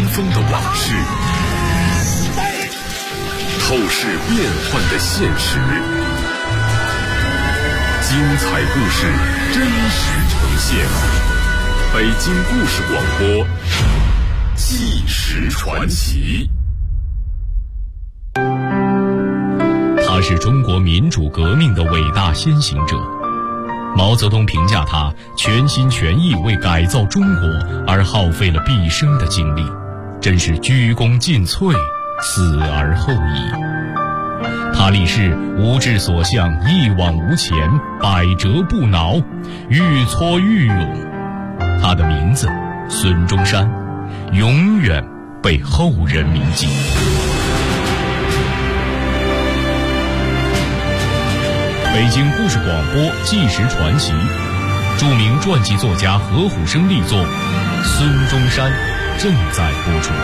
风的往事，透视变幻的现实，精彩故事真实呈现。北京故事广播，纪实传奇。 他是中国民主革命的伟大先行者。毛泽东评价他全心全意为改造中国而耗费了毕生的精力，真是鞠躬尽瘁，死而后已。他立誓无志所向，一往无前，百折不挠，愈挫愈勇。他的名字孙中山，永远被后人铭记。北京故事广播纪实传奇，著名传记作家何虎生力作《孙中山》正在播出。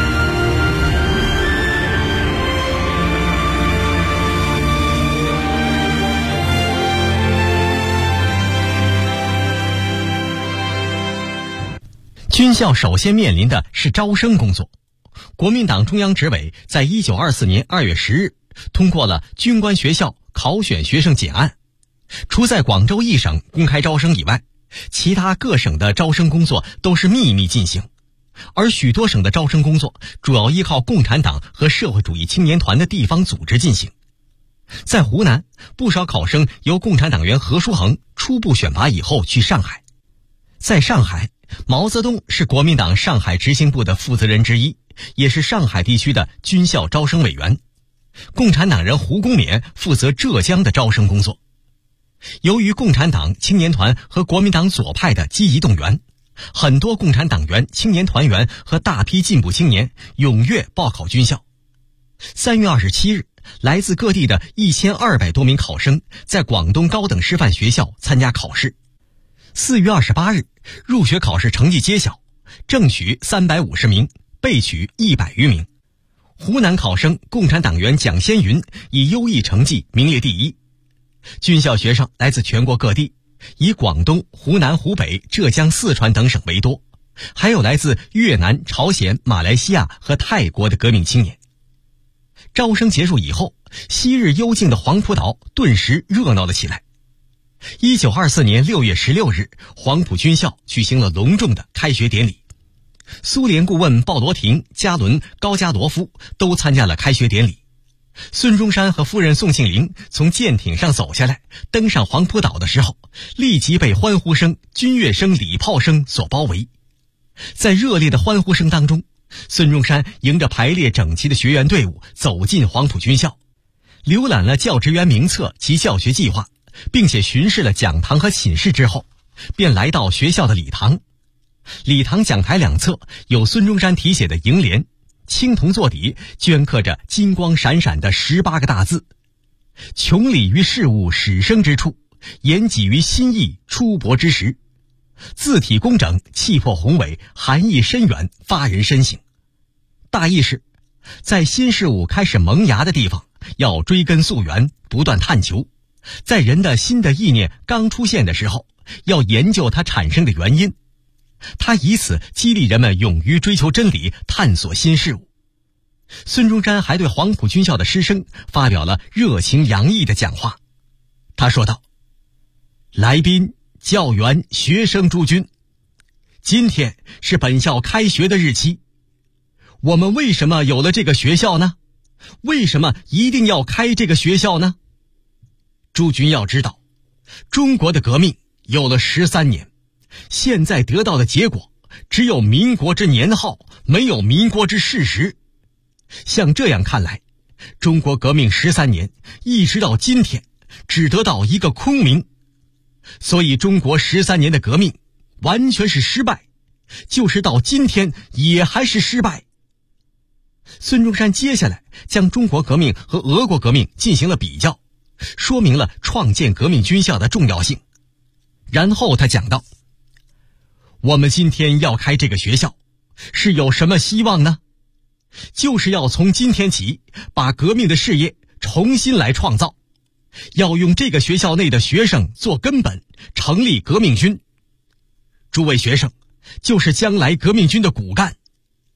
军校首先面临的是招生工作。国民党中央执委在1924年2月10日通过了军官学校考选学生简案，除在广州一省公开招生以外，其他各省的招生工作都是秘密进行，而许多省的招生工作主要依靠共产党和社会主义青年团的地方组织进行。在湖南，不少考生由共产党员何书衡初步选拔以后去上海。在上海，毛泽东是国民党上海执行部的负责人之一，也是上海地区的军校招生委员。共产党人胡公冕负责浙江的招生工作。由于共产党青年团和国民党左派的积极动员，很多共产党员、青年团员和大批进步青年踊跃报考军校。3月27日，来自各地的1200多名考生在广东高等师范学校参加考试。4月28日，入学考试成绩揭晓，正取350名，备取100余名。湖南考生共产党员蒋先云以优异成绩名列第一。军校学生来自全国各地，以广东、湖南、湖北、浙江、四川等省为多，还有来自越南、朝鲜、马来西亚和泰国的革命青年。招生结束以后，昔日幽静的黄埔岛顿时热闹了起来。1924年6月16日，黄埔军校举行了隆重的开学典礼。苏联顾问鲍罗廷、加伦、高加罗夫都参加了开学典礼。孙中山和夫人宋庆龄从舰艇上走下来，登上黄埔岛的时候，立即被欢呼声、军乐声、礼炮声所包围。在热烈的欢呼声当中，孙中山迎着排列整齐的学员队伍走进黄埔军校，浏览了教职员名册及教学计划，并且巡视了讲堂和寝室之后，便来到学校的礼堂。礼堂讲台两侧有孙中山题写的楹联，青铜座底镌刻着金光闪闪的18个大字：穷理于事物始生之处，言己于心意出薄之时。字体工整，气魄宏伟，含义深远，发人深省。大意是，在新事物开始萌芽的地方，要追根溯源，不断探求；在人的新的意念刚出现的时候，要研究它产生的原因。他以此激励人们勇于追求真理，探索新事物。孙中山还对黄埔军校的师生发表了热情洋溢的讲话。他说道：来宾、教员、学生诸君，今天是本校开学的日期。我们为什么有了这个学校呢？为什么一定要开这个学校呢？诸君要知道，中国的革命有了13年，现在得到的结果只有民国之年号，没有民国之事实。像这样看来，中国革命13年一直到今天只得到一个空名，所以中国13年的革命完全是失败，就是到今天也还是失败。孙中山接下来将中国革命和俄国革命进行了比较，说明了创建革命军校的重要性。然后他讲到，我们今天要开这个学校，是有什么希望呢？就是要从今天起把革命的事业重新来创造，要用这个学校内的学生做根本，成立革命军。诸位学生就是将来革命军的骨干，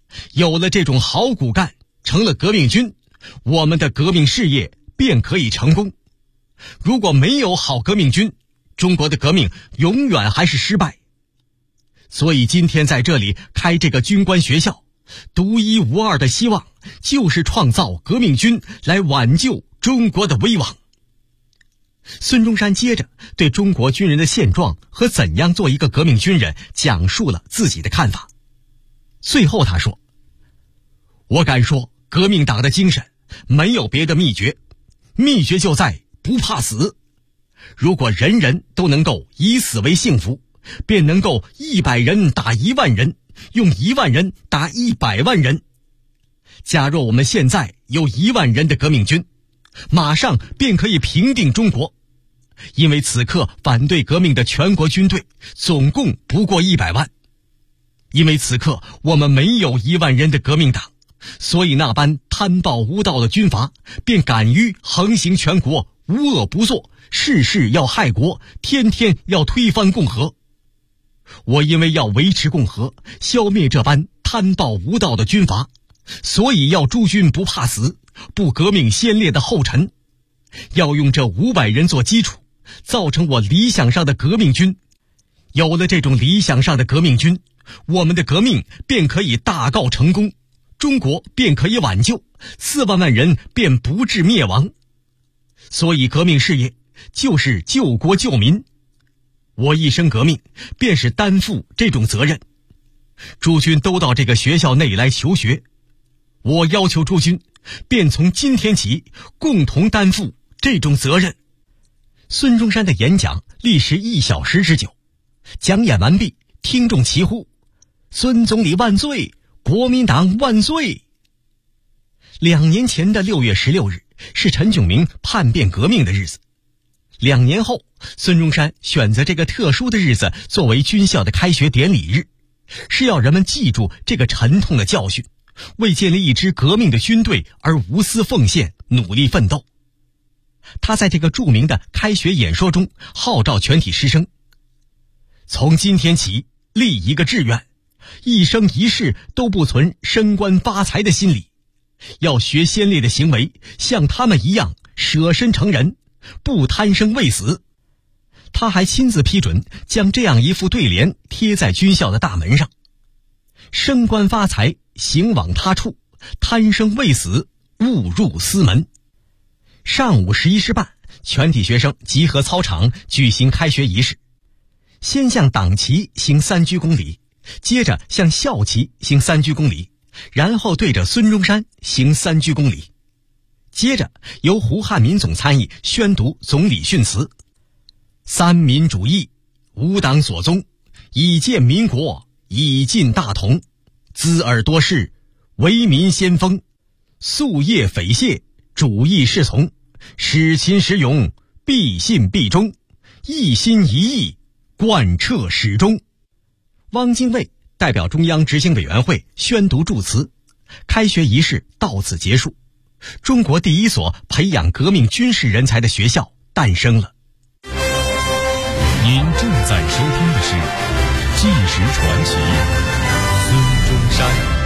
有了这种好骨干，成了革命军，我们的革命事业便可以成功。如果没有好革命军，中国的革命永远还是失败。所以今天在这里开这个军官学校，独一无二的希望就是创造革命军来挽救中国的危亡。孙中山接着对中国军人的现状和怎样做一个革命军人讲述了自己的看法。最后他说，我敢说革命党的精神没有别的秘诀，秘诀就在不怕死。如果人人都能够以死为幸福，便能够100人打1万人，用1万人打100万人。假若我们现在有1万人的革命军，马上便可以平定中国。因为此刻反对革命的全国军队总共不过100万。因为此刻我们没有1万人的革命党，所以那般贪暴无道的军阀便敢于横行全国，无恶不作，事事要害国，天天要推翻共和。我因为要维持共和，消灭这般贪暴无道的军阀，所以要诸军不怕死，不革命先烈的后尘，要用这500人做基础，造成我理想上的革命军。有了这种理想上的革命军，我们的革命便可以大告成功，中国便可以挽救，4万人便不致灭亡。所以革命事业就是救国救民。我一生革命便是担负这种责任。诸军都到这个学校内来求学，我要求诸军便从今天起共同担负这种责任。孙中山的演讲历时1小时之久，讲演完毕，听众齐呼：孙总理万岁，国民党万岁。2年前的6月16日是陈炯明叛变革命的日子。2年后，孙中山选择这个特殊的日子作为军校的开学典礼日，是要人们记住这个沉痛的教训，为建立一支革命的军队而无私奉献，努力奋斗。他在这个著名的开学演说中号召全体师生，从今天起立一个志愿，一生一世都不存升官发财的心理，要学先烈的行为，像他们一样舍身成仁，不贪生畏死。他还亲自批准将这样一副对联贴在军校的大门上：升官发财行往他处，贪生畏死误入私门。上午11时半，全体学生集合操场举行开学仪式，先向党旗行3鞠躬礼，接着向校旗行3鞠躬礼，然后对着孙中山行3鞠躬礼。接着由胡汉民总参议宣读总理训词：三民主义，无党所宗，以建民国，以尽大同，滋耳多事，为民先锋，夙夜匪懈，主义是从，使勤实勇，必信必忠，一心一意，贯彻始终。汪精卫代表中央执行委员会宣读祝词，开学仪式到此结束。中国第一所培养革命军事人才的学校诞生了。 您正在收听的是《纪实传奇》，孙中山。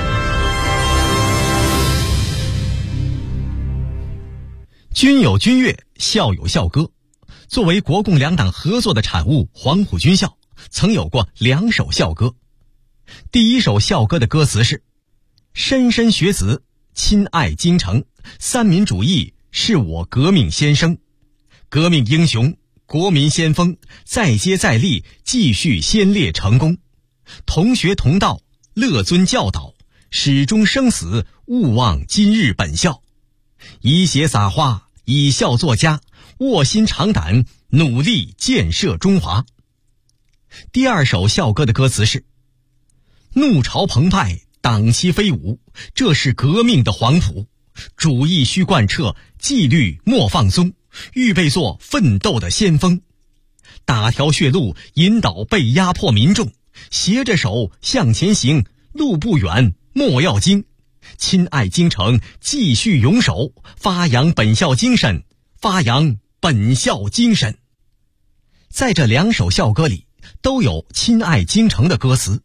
军有军乐，校有校歌。作为国共两党合作的产物，黄埔军校曾有过2首校歌。第一首校歌的歌词是：莘莘学子亲爱京城，三民主义是我革命先生，革命英雄，国民先锋，再接再厉，继续先烈成功。同学同道，乐尊教导，始终生死，勿忘今日本校。以血撒花，以孝作家，卧薪尝胆，努力建设中华。第二首校歌的歌词是：怒潮澎湃，党旗飞舞，这是革命的黄埔，主义须贯彻，纪律莫放松，预备做奋斗的先锋。打条血路，引导被压迫民众，携着手向前行，路不远莫要惊。亲爱京城，继续勇守，发扬本校精神，发扬本校精神。在这2首校歌里都有亲爱京城的歌词，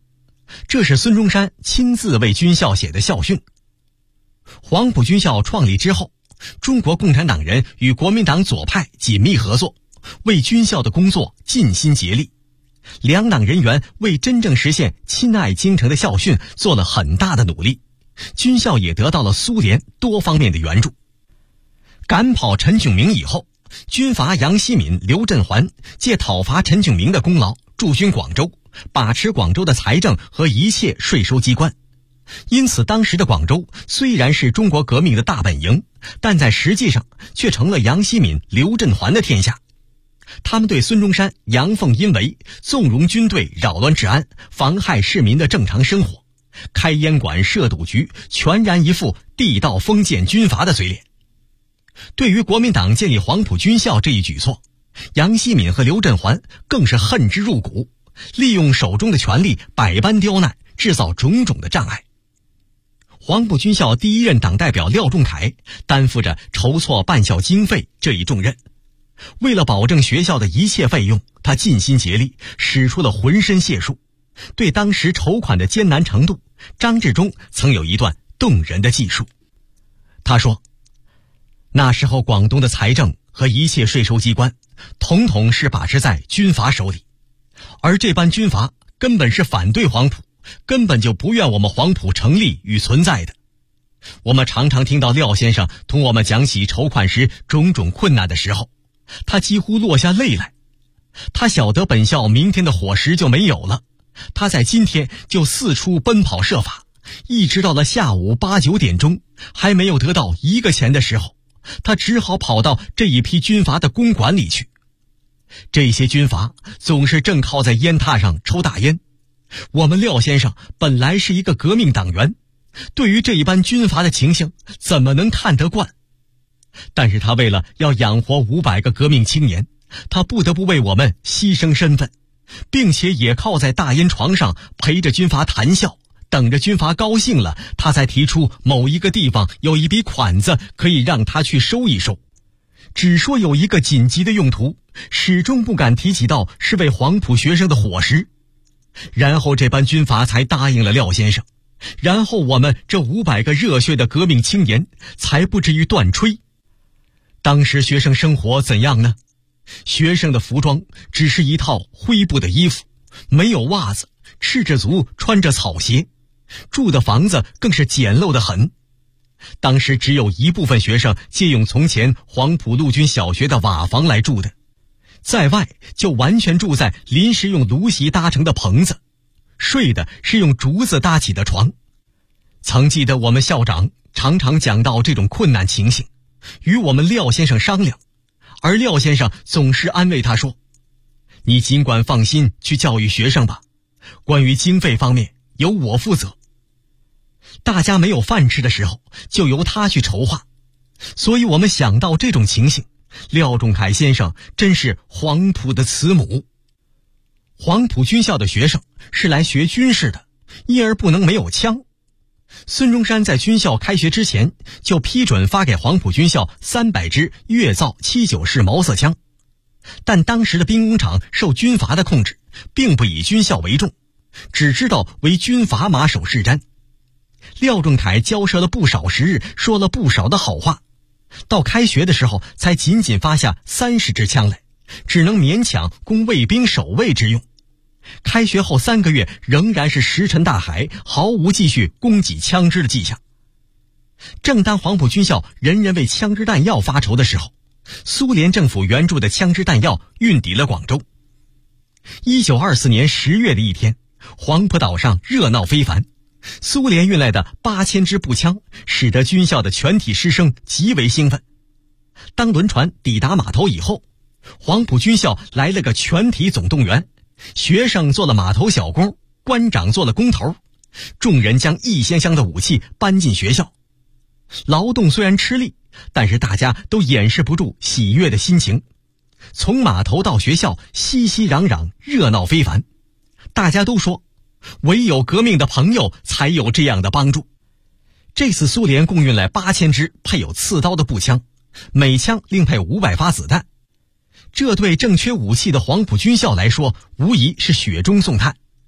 这是孙中山亲自为军校写的校训。黄埔军校创立之后，中国共产党人与国民党左派紧密合作，为军校的工作尽心竭力。两党人员为真正实现亲爱京城的校训做了很大的努力，军校也得到了苏联多方面的援助。赶跑陈炯明以后，军阀杨希闵、刘振环借讨伐陈炯明的功劳驻军广州，把持广州的财政和一切税收机关。因此当时的广州虽然是中国革命的大本营，但在实际上却成了杨希闵、刘振环的天下。他们对孙中山阳奉阴违，纵容军队扰乱治安，妨害市民的正常生活，开烟馆、设赌局，全然一副地道封建军阀的嘴脸。对于国民党建立黄埔军校这一举措，杨希闵和刘振环更是恨之入骨，利用手中的权力百般刁难，制造种种的障碍。黄埔军校第一任党代表廖仲恺担负着筹措办校经费这一重任。为了保证学校的一切费用，他尽心竭力，使出了浑身解数。对当时筹款的艰难程度，张治中曾有一段动人的记述。他说，那时候广东的财政和一切税收机关统统是把持在军阀手里，而这班军阀根本是反对黄埔，根本就不愿我们黄埔成立与存在的。我们常常听到廖先生同我们讲起筹款时种种困难的时候，他几乎落下泪来。他晓得本校明天的伙食就没有了，他在今天就四处奔跑设法，一直到了下午8、9点钟，还没有得到1个钱的时候，他只好跑到这一批军阀的公馆里去。这些军阀总是正靠在烟榻上抽大烟。我们廖先生本来是一个革命党员，对于这一般军阀的情形怎么能看得惯？但是他为了要养活500个革命青年，他不得不为我们牺牲身份，并且也靠在大烟床上陪着军阀谈笑，等着军阀高兴了，他才提出某一个地方有一笔款子可以让他去收一收。只说有一个紧急的用途，始终不敢提起到是为黄埔学生的伙食。然后这班军阀才答应了廖先生，然后我们这500个热血的革命青年才不至于断炊。当时学生生活怎样呢？学生的服装只是一套灰布的衣服，没有袜子，赤着足穿着草鞋，住的房子更是简陋得很。当时只有一部分学生借用从前黄埔陆军小学的瓦房来住的，在外就完全住在临时用芦席搭成的棚子，睡的是用竹子搭起的床。曾记得我们校长常常讲到这种困难情形，与我们廖先生商量，而廖先生总是安慰他说，你尽管放心去教育学生吧，关于经费方面由我负责。大家没有饭吃的时候，就由他去筹划。所以我们想到这种情形，廖仲恺先生真是黄埔的慈母。黄埔军校的学生是来学军事的，因而不能没有枪。孙中山在军校开学之前就批准发给黄埔军校300支粤造79式毛瑟枪，但当时的兵工厂受军阀的控制，并不以军校为重，只知道为军阀马首是瞻。廖仲恺交涉了不少时日，说了不少的好话，到开学的时候才仅仅发下30支枪来，只能勉强供卫兵守卫之用。开学后3个月仍然是石沉大海，毫无继续供给枪支的迹象。正当黄埔军校人人为枪支弹药发愁的时候，苏联政府援助的枪支弹药运抵了广州。1924年10月的一天，黄埔岛上热闹非凡，苏联运来的8000支步枪使得军校的全体师生极为兴奋。当轮船抵达码头以后，黄埔军校来了个全体总动员，学生做了码头小工，官长做了工头，众人将一箱箱的武器搬进学校。劳动虽然吃力，但是大家都掩饰不住喜悦的心情。从码头到学校熙熙攘攘，热闹非凡。大家都说，唯有革命的朋友才有这样的帮助。这次苏联共运来8000支配有刺刀的步枪，每枪另配500发子弹。这对正缺武器的黄埔军校来说，无疑是雪中送炭。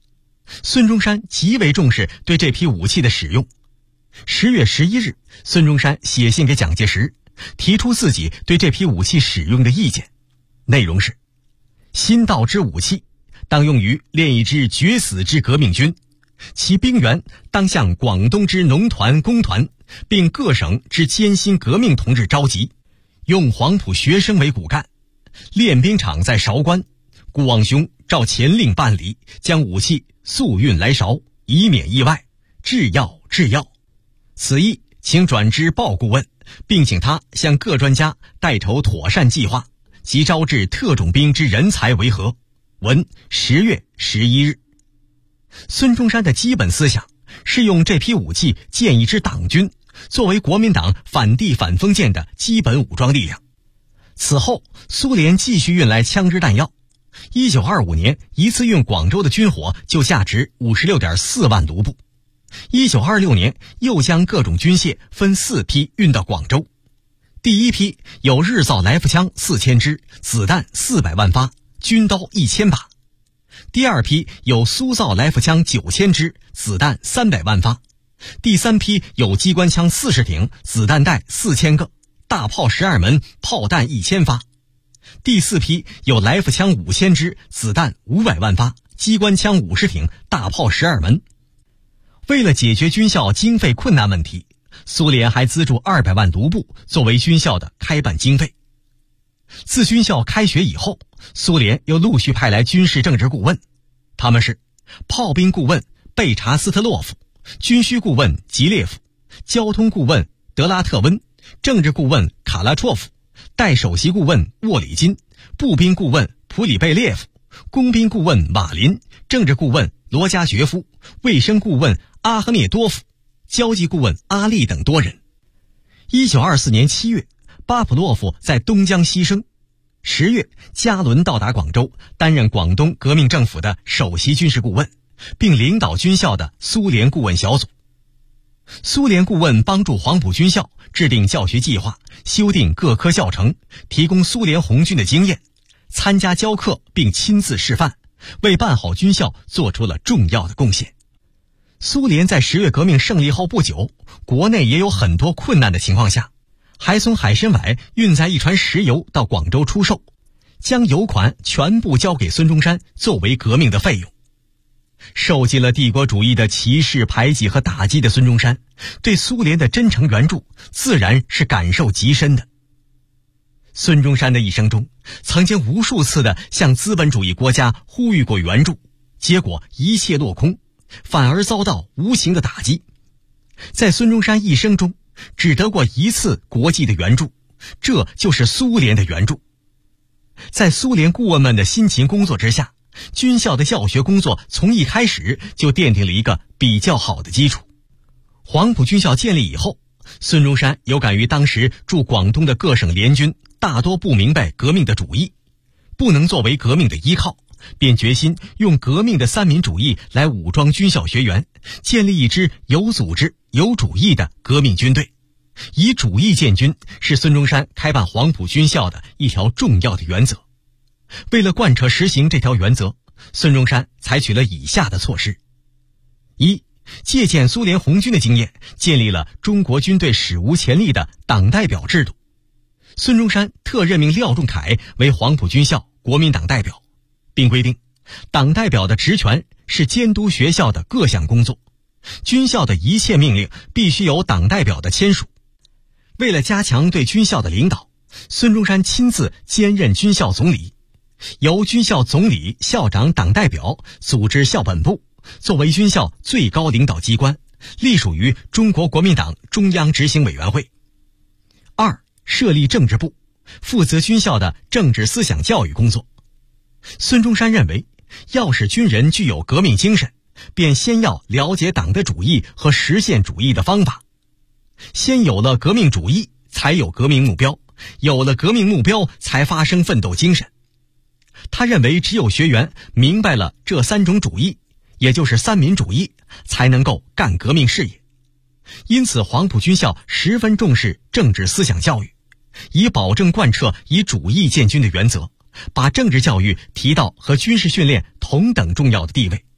孙中山极为重视对这批武器的使用。10月11日，孙中山写信给蒋介石，提出自己对这批武器使用的意见，内容是：新到之武器，当用于练一支决死之革命军，其兵员当向广东之农团、工团，并各省之艰辛革命同志召集，用黄埔学生为骨干，练兵场在韶关，顾望兄照前令办理，将武器速运来韶，以免意外。制要。此意请转知鲍顾问，并请他向各专家代筹妥善计划，即招致特种兵之人才为何？文10月11日。孙中山的基本思想是用这批武器建一支党军，作为国民党反帝反封建的基本武装力量。此后，苏联继续运来枪支弹药。1925年，一次运广州的军火就价值 56.4 万卢布。1926年，又将各种军械分4批运到广州。第一批有日造来福枪4000支，子弹400万发，军刀1000把。第二批有苏造来福枪9000支，子弹300万发。第三批有机关枪40挺，子弹袋4000个，大炮12门，炮弹1000发。第四批有来福枪5000支，子弹500万发，机关枪50挺，大炮12门。为了解决军校经费困难问题，苏联还资助200万卢布作为军校的开办经费。自军校开学以后，苏联又陆续派来军事政治顾问，他们是炮兵顾问贝查斯特洛夫、军需顾问吉列夫、交通顾问德拉特温、政治顾问卡拉绰夫、代首席顾问沃里金、步兵顾问普里贝列夫、工兵顾问马林、政治顾问罗加学夫、卫生顾问阿赫涅多夫、交际顾问阿利等多人。1924年7月，巴甫洛夫在东江牺牲。10月，加伦到达广州，担任广东革命政府的首席军事顾问，并领导军校的苏联顾问小组。苏联顾问帮助黄埔军校制定教学计划，修订各科教程，提供苏联红军的经验，参加教课并亲自示范，为办好军校做出了重要的贡献。苏联在10月革命胜利后不久，国内也有很多困难的情况下，还从海参崴运载一船石油到广州出售，将油款全部交给孙中山作为革命的费用。受尽了帝国主义的歧视、排挤和打击的孙中山，对苏联的真诚援助自然是感受极深的。孙中山的一生中，曾经无数次的向资本主义国家呼吁过援助，结果一切落空，反而遭到无情的打击。在孙中山一生中，只得过一次国际的援助，这就是苏联的援助。在苏联顾问们的辛勤工作之下，军校的教学工作从一开始就奠定了一个比较好的基础。黄埔军校建立以后，孙中山有感于当时驻广东的各省联军大多不明白革命的主义，不能作为革命的依靠，便决心用革命的三民主义来武装军校学员，建立一支有组织、有主义的革命军队。以主义建军是孙中山开办黄埔军校的一条重要的原则。为了贯彻实行这条原则，孙中山采取了以下的措施：一、借鉴苏联红军的经验，建立了中国军队史无前例的党代表制度。孙中山特任命廖仲恺为黄埔军校国民党代表，并规定党代表的职权是监督学校的各项工作，军校的一切命令必须由党代表的签署。为了加强对军校的领导，孙中山亲自兼任军校总理，由军校总理、校长、党代表组织校本部，作为军校最高领导机关，隶属于中国国民党中央执行委员会。二、设立政治部，负责军校的政治思想教育工作。孙中山认为，要使军人具有革命精神，便先要了解党的主义和实现主义的方法。先有了革命主义，才有革命目标，有了革命目标，才发生奋斗精神。他认为只有学员明白了这三种主义，也就是三民主义，才能够干革命事业。因此黄埔军校十分重视政治思想教育，以保证贯彻以主义建军的原则，把政治教育提到和军事训练同等重要的地位，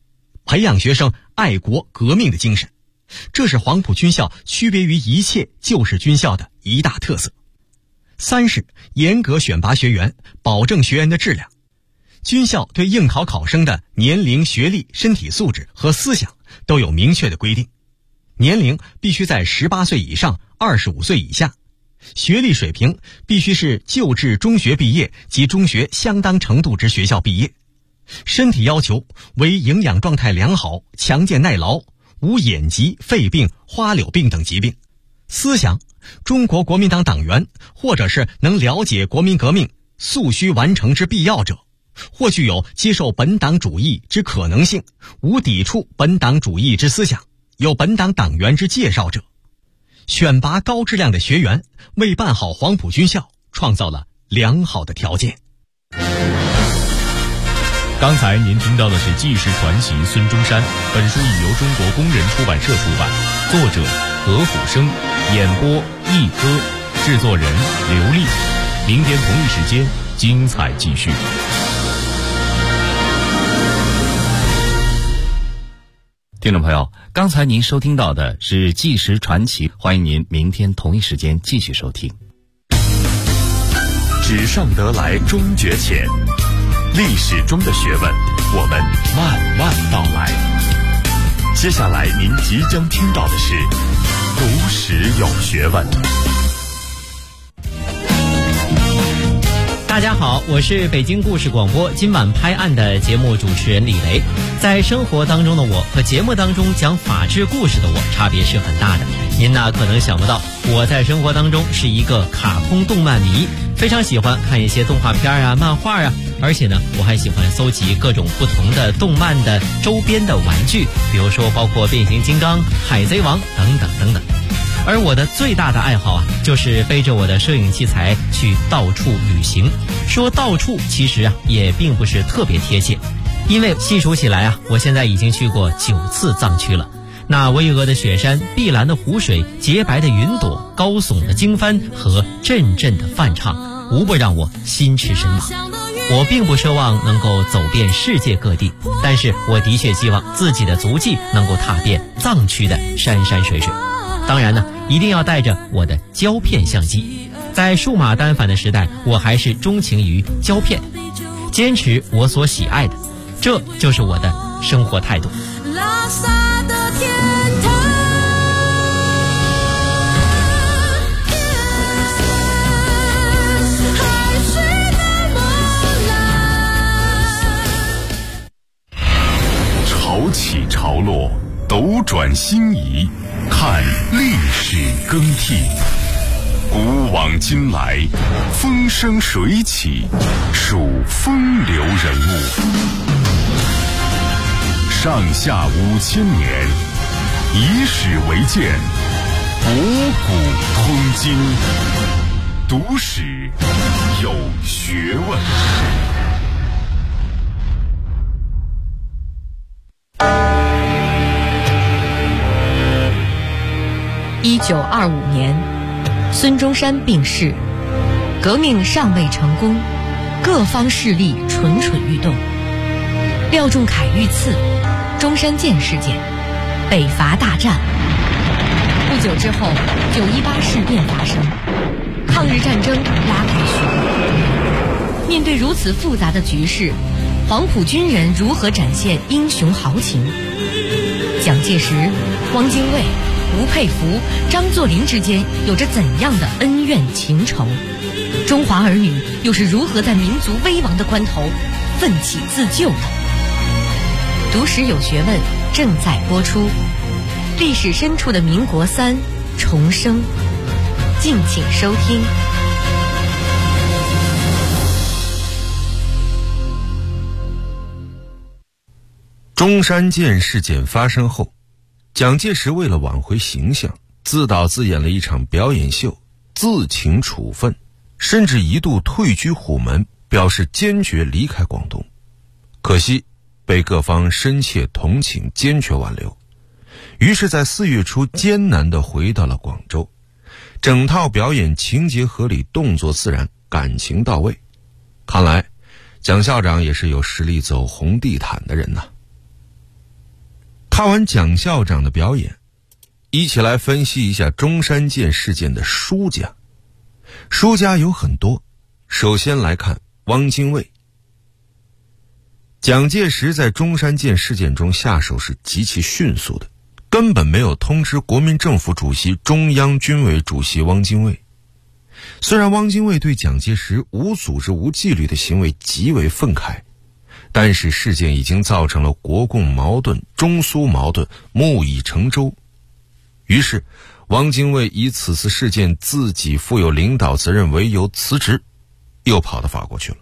培养学生爱国革命的精神，这是黄埔军校区别于一切旧式军校的一大特色。3是严格选拔学员，保证学员的质量。军校对应考考生的年龄、学历、身体素质和思想都有明确的规定。年龄必须在18岁以上，25岁以下。学历水平必须是旧制中学毕业及中学相当程度之学校毕业。身体要求为营养状态良好、强健耐劳，无眼疾、肺病、花柳病等疾病。思想，中国国民党党员，或者是能了解国民革命速需完成之必要者，或具有接受本党主义之可能性，无抵触本党主义之思想，有本党党员之介绍者。选拔高质量的学员，为办好黄埔军校创造了良好的条件。 刚才您听到的是纪实传奇孙中山，本书已由中国工人出版社出版，作者何虎生，演播一歌，制作人刘丽。明天同一时间精彩继续。 听众朋友，刚才您收听到的是纪实传奇，欢迎您明天同一时间继续收听。 纸上得来终觉浅，历史中的学问，我们慢慢道来。接下来您即将听到的是读史有学问。 大家好，我是北京故事广播今晚拍案的节目主持人李雷。在生活当中的我和节目当中讲法治故事的我差别是很大的。您呢可能想不到，我在生活当中是一个卡通动漫迷，非常喜欢看一些动画片啊、漫画啊，而且呢我还喜欢搜集各种不同的动漫的周边的玩具，比如说包括变形金刚、海贼王等等等等。而我的最大的爱好啊，就是背着我的摄影器材去到处旅行。说到处其实啊也并不是特别贴切，因为细数起来啊，我现在已经去过9次藏区了。那巍峨的雪山、碧蓝的湖水、洁白的云朵、高耸的经幡和阵阵的梵唱，无不让我心驰神往。我并不奢望能够走遍世界各地，但是我的确希望自己的足迹能够踏遍藏区的山山水水。当然呢，一定要带着我的胶片相机。在数码单反的时代，我还是钟情于胶片，坚持我所喜爱的，这就是我的生活态度。拉萨的天堂， 海水的波澜，潮起潮落，斗转星移，看历史更替，古往今来，风生水起，数风流人物。上下5000年，以史为鉴，博古通今，读史有学问。 1925年，孙中山病逝，革命尚未成功，各方势力蠢蠢欲动。廖仲恺遇刺，中山舰事件，北伐大战。不久之后，918事变发生，抗日战争拉开序幕。面对如此复杂的局势，黄埔军人如何展现英雄豪情？蒋介石、汪精卫、吴佩孚、张作霖之间有着怎样的恩怨情仇？中华儿女又是如何在民族危亡的关头奋起自救的？读史有学问正在播出，历史深处的民国3重生，敬请收听。 中山舰事件发生后，蒋介石为了挽回形象，自导自演了一场表演秀，自请处分，甚至一度退居虎门，表示坚决离开广东。可惜被各方深切同情，坚决挽留，于是在4月初艰难地回到了广州。整套表演情节合理，动作自然，感情到位。看来蒋校长也是有实力走红地毯的人呐。 看完蒋校长的表演，一起来分析一下中山舰事件的输家。输家有很多，首先来看汪精卫。蒋介石在中山舰事件中下手是极其迅速的，根本没有通知国民政府主席、中央军委主席汪精卫。虽然汪精卫对蒋介石无组织无纪律的行为极为愤慨，但是事件已经造成了国共矛盾、中苏矛盾木已成舟。于是汪精卫以此次事件自己负有领导责任为由辞职，又跑到法国去了。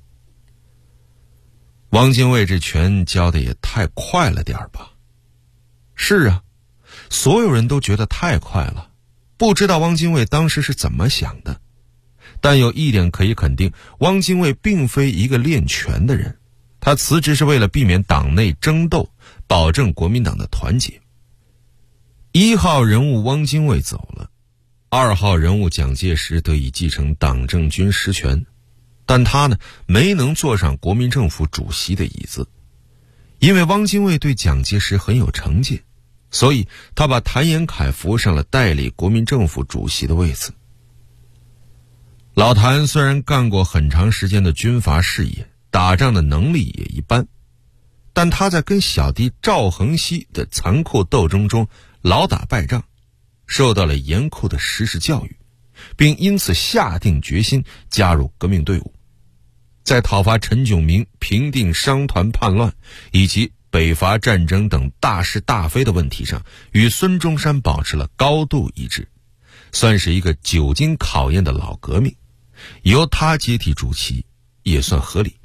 汪精卫这拳交的也太快了点吧？是啊，所有人都觉得太快了，不知道汪精卫当时是怎么想的。但有一点可以肯定，汪精卫并非一个练拳的人，他辞职是为了避免党内争斗，保证国民党的团结。1号人物汪精卫走了，2号人物蒋介石得以继承党政军实权，但他呢没能坐上国民政府主席的椅子。因为汪精卫对蒋介石很有成见，所以他把谭延闿扶上了代理国民政府主席的位子。老谭虽然干过很长时间的军阀事业，打仗的能力也一般，但他在跟小弟赵恒熙的残酷斗争中老打败仗，受到了严酷的实施教育，并因此下定决心加入革命队伍。在讨伐陈炯明、平定商团叛乱以及北伐战争等大是大非的问题上，与孙中山保持了高度一致，算是一个久经考验的老革命，由他接替主席也算合理。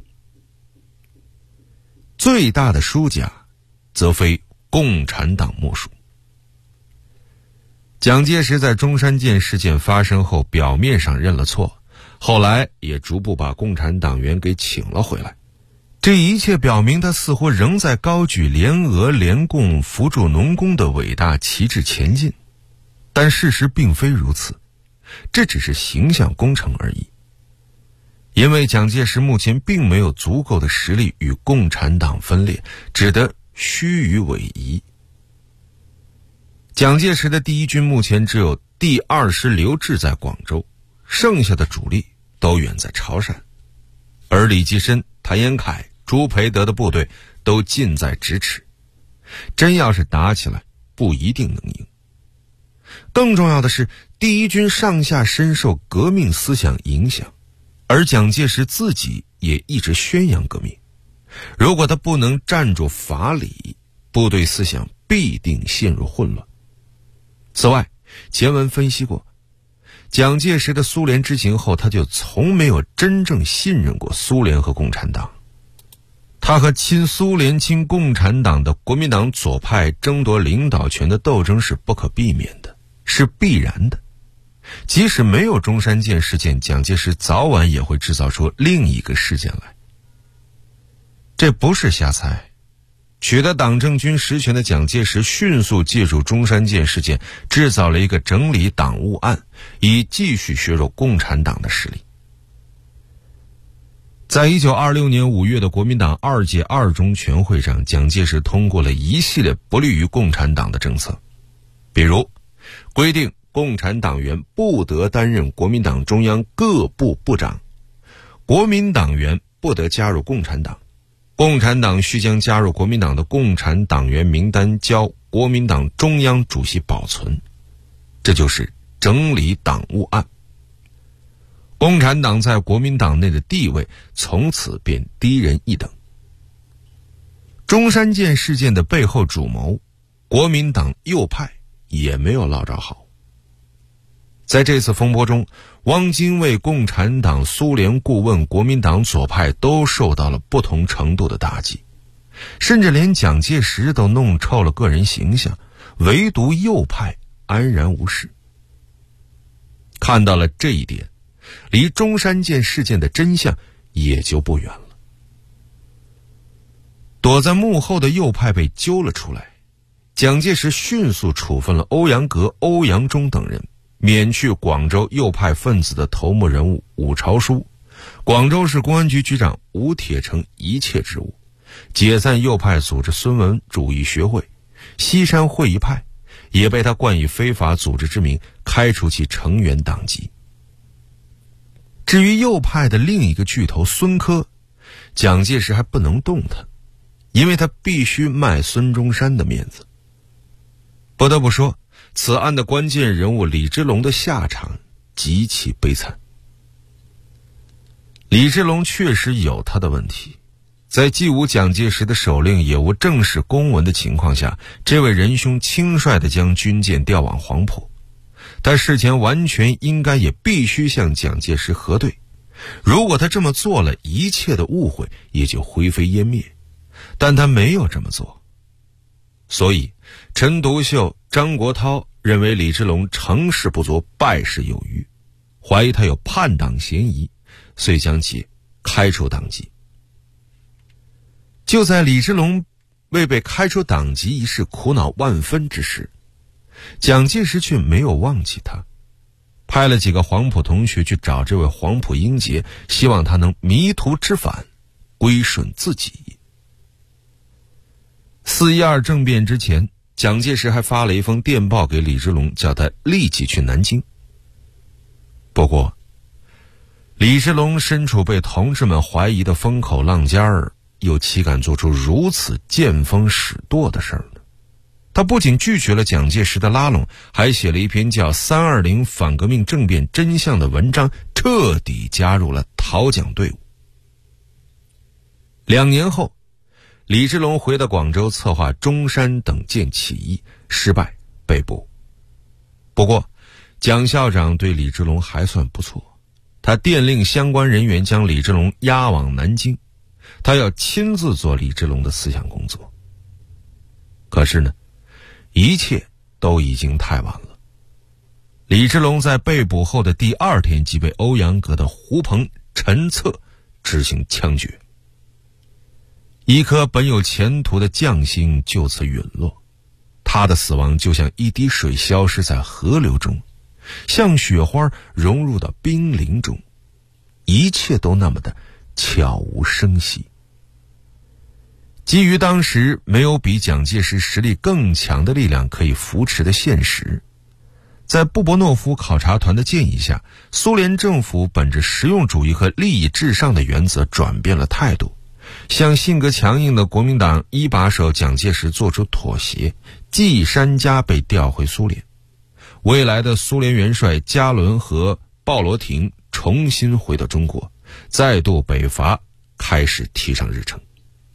最大的输家则非共产党莫属。蒋介石在中山舰事件发生后表面上认了错，后来也逐步把共产党员给请了回来。这一切表明他似乎仍在高举联俄联共扶助农工的伟大旗帜前进，但事实并非如此，这只是形象工程而已。因为蒋介石目前并没有足够的实力与共产党分裂，只得虚与委蛇。蒋介石的第一军目前只有第2师刘峙在广州，剩下的主力都远在潮汕，而李济深、谭延闿、朱培德的部队都近在咫尺，真要是打起来不一定能赢。更重要的是，第一军上下深受革命思想影响，而蒋介石自己也一直宣扬革命，如果他不能站住法理，部队思想必定陷入混乱。此外，前文分析过，蒋介石的苏联之行后，他就从没有真正信任过苏联和共产党。他和亲苏联亲共产党的国民党左派争夺领导权的斗争是不可避免的，是必然的。即使没有中山舰事件，蒋介石早晚也会制造出另一个事件来。这不是瞎猜。取得党政军实权的蒋介石迅速借助中山舰事件，制造了一个整理党务案，以继续削弱共产党的实力。在1926年5月的国民党2届2中全会上，蒋介石通过了一系列不利于共产党的政策，比如规定共产党员不得担任国民党中央各部部长，国民党员不得加入共产党，共产党须将加入国民党的共产党员名单交国民党中央主席保存。这就是整理党务案。共产党在国民党内的地位从此便低人一等。中山舰事件的背后主谋，国民党右派也没有落着好。在这次风波中，汪精卫、共产党、苏联顾问、国民党左派都受到了不同程度的打击，甚至连蒋介石都弄臭了个人形象，唯独右派安然无事。看到了这一点，离中山舰事件的真相也就不远了。躲在幕后的右派被揪了出来，蒋介石迅速处分了欧阳格、欧阳中等人，免去广州右派分子的头目人物伍朝枢，广州市公安局局长吴铁城一切职务，解散右派组织孙文主义学会， 西山会议派也被他冠以非法组织之名，开除其成员党籍。至于右派的另一个巨头孙科，蒋介石还不能动他，因为他必须卖孙中山的面子。不得不说，此案的关键人物李之龙的下场极其悲惨。李之龙确实有他的问题，在既无蒋介石的手令也无正式公文的情况下，这位仁兄轻率地将军舰调往黄埔。他事前完全应该也必须向蒋介石核对，如果他这么做了，一切的误会也就灰飞烟灭，但他没有这么做。所以陈独秀、张国焘认为李之龙成事不足，败事有余，怀疑他有叛党嫌疑，遂将其开除党籍。就在李之龙为被开除党籍一事苦恼万分之时，蒋介石却没有忘记他，派了几个黄埔同学去找这位黄埔英杰，希望他能迷途知返，归顺自己。4·12政变之前，蒋介石还发了一封电报给李之龙，叫他立即去南京。不过李之龙身处被同志们怀疑的风口浪尖儿，又岂敢做出如此见风使舵的事儿呢？他不仅拒绝了蒋介石的拉拢，还写了一篇叫《320反革命政变真相》的文章，彻底加入了讨蒋队伍。2年后，李之龙回到广州，策划中山等建起义，失败被捕。不过蒋校长对李之龙还算不错，他电令相关人员将李之龙押往南京，他要亲自做李之龙的思想工作。可是呢，一切都已经太晚了。李之龙在被捕后的第2天即被欧阳阁的胡鹏、陈策执行枪决。一颗本有前途的将星就此陨落，他的死亡就像一滴水消失在河流中，像雪花融入到冰凌中，一切都那么的悄无声息。基于当时没有比蒋介石实力更强的力量可以扶持的现实，在布伯诺夫考察团的建议下，苏联政府本着实用主义和利益至上的原则转变了态度，向性格强硬的国民党一把手蒋介石做出妥协，季山家被调回苏联，未来的苏联元帅加伦和鲍罗廷重新回到中国，再度北伐开始提上日程。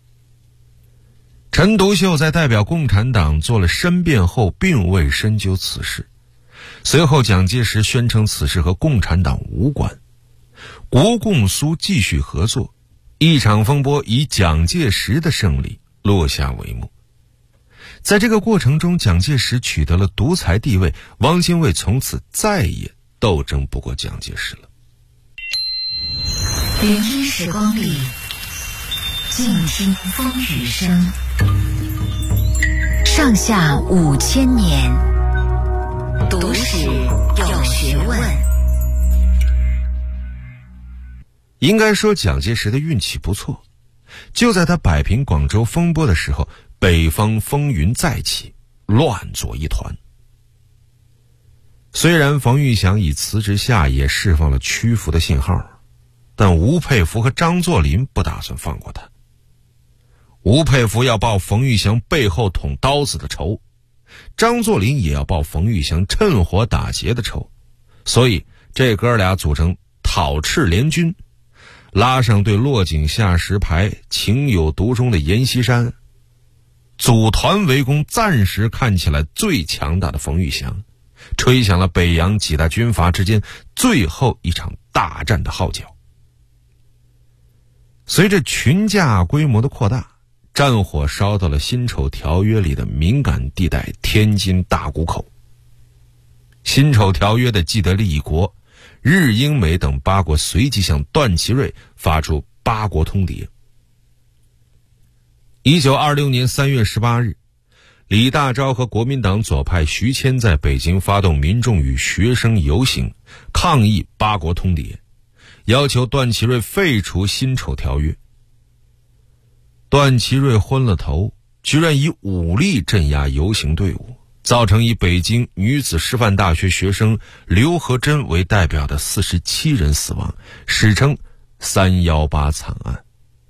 陈独秀在代表共产党做了申辩后并未深究此事，随后蒋介石宣称此事和共产党无关，国共苏继续合作，一场风波以蒋介石的胜利落下帷幕。在这个过程中，蒋介石取得了独裁地位，汪精卫从此再也斗争不过蒋介石了。 聆听时光里，静听风雨声，上下5000年，读史有学问。 应该说蒋介石的运气不错，就在他摆平广州风波的时候，北方风云再起，乱作一团。虽然冯玉祥已辞职下野，释放了屈服的信号，但吴佩孚和张作霖不打算放过他。吴佩孚要报冯玉祥背后捅刀子的仇，张作霖也要报冯玉祥趁火打劫的仇，所以这哥俩组成讨赤联军，拉上对落井下石牌情有独钟的阎锡山，组团围攻暂时看起来最强大的冯玉祥，吹响了北洋几大军阀之间最后一场大战的号角。随着群架规模的扩大，战火烧到了辛丑条约里的敏感地带天津大沽口。辛丑条约的既得利益国日、英、美等8国随即向段祺瑞发出8国通牒。1926年3月18日，李大钊和国民党左派徐谦在北京发动民众与学生游行，抗议8国通牒，要求段祺瑞废除辛丑条约。段祺瑞昏了头， 居然以武力镇压游行队伍，造成以北京女子师范大学学生刘和珍为代表的47人死亡，史称318惨案。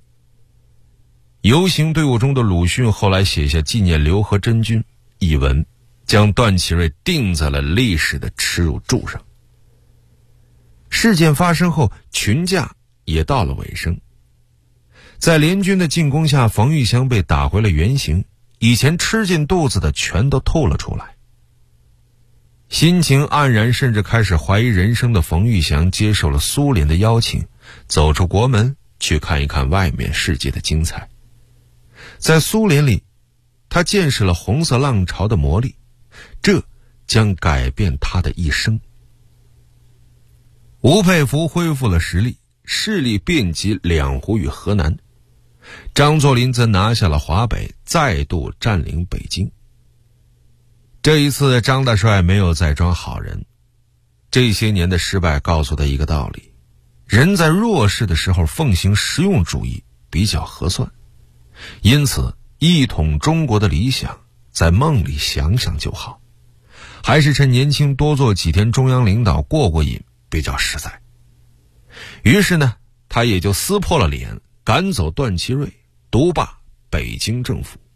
游行队伍中的鲁迅后来写下纪念刘和珍君一文，将段祺瑞钉在了历史的耻辱柱上。事件发生后，群架也到了尾声。在联军的进攻下，冯玉祥被打回了原形，以前吃进肚子的全都吐了出来。心情黯然甚至开始怀疑人生的冯玉祥接受了苏联的邀请，走出国门去看一看外面世界的精彩。在苏联里，他见识了红色浪潮的魔力，这将改变他的一生。吴佩孚恢复了实力，势力遍及两湖与河南。张作霖则拿下了华北，再度占领北京。这一次，张大帅没有再装好人。这些年的失败告诉他一个道理：人在弱势的时候奉行实用主义比较合算。因此，一统中国的理想在梦里想想就好，还是趁年轻多做几天中央领导过过瘾比较实在。于是呢，他也就撕破了脸，赶走段祺瑞，独霸北京政府。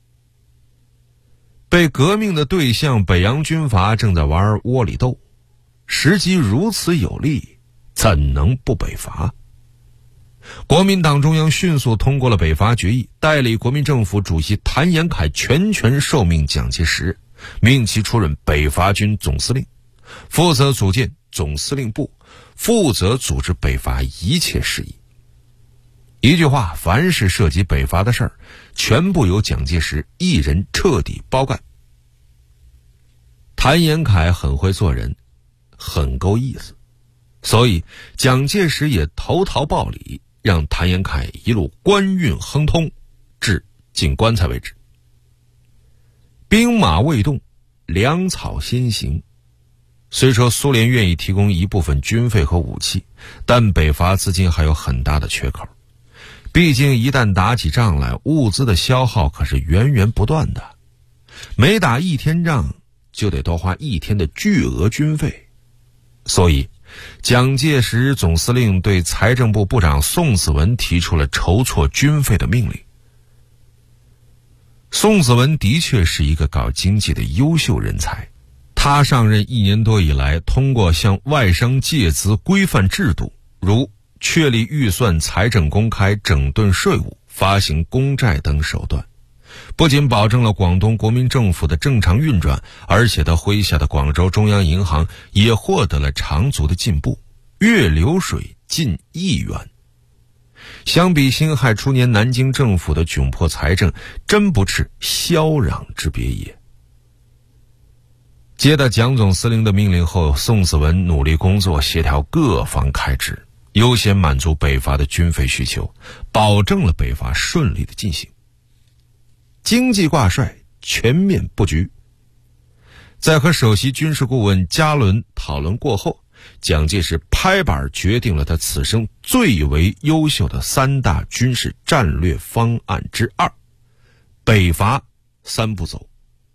被革命的对象北洋军阀正在玩窝里斗，时机如此有利，怎能不北伐？国民党中央迅速通过了北伐决议，代理国民政府主席谭延闿全权受命蒋介石，命其出任北伐军总司令，负责组建总司令部，负责组织北伐一切事宜。一句话，凡是涉及北伐的事儿，全部由蒋介石一人彻底包干。谭延闿很会做人，很够意思，所以蒋介石也投桃报李，让谭延闿一路官运亨通，至进棺材为止。兵马未动，粮草先行。虽说苏联愿意提供一部分军费和武器，但北伐资金还有很大的缺口。毕竟一旦打起仗来，物资的消耗可是源源不断的，每打一天仗就得多花一天的巨额军费。所以蒋介石总司令对财政部部长宋子文提出了筹措军费的命令。宋子文的确是一个搞经济的优秀人才，他上任1年多以来，通过向外商借资规范制度，如确立预算财政公开、整顿税务、发行公债等手段，不仅保证了广东国民政府的正常运转，而且他麾下的广州中央银行也获得了长足的进步，月流水近1亿元。相比辛亥初年南京政府的窘迫财政，真不啻霄壤之别也。接到蒋总司令的命令后，宋子文努力工作，协调各方开支，优先满足北伐的军费需求，保证了北伐顺利的进行。经济挂帅，全面布局。在和首席军事顾问加伦讨论过后，蒋介石拍板决定了他此生最为优秀的3大军事战略方案之2：北伐3步走。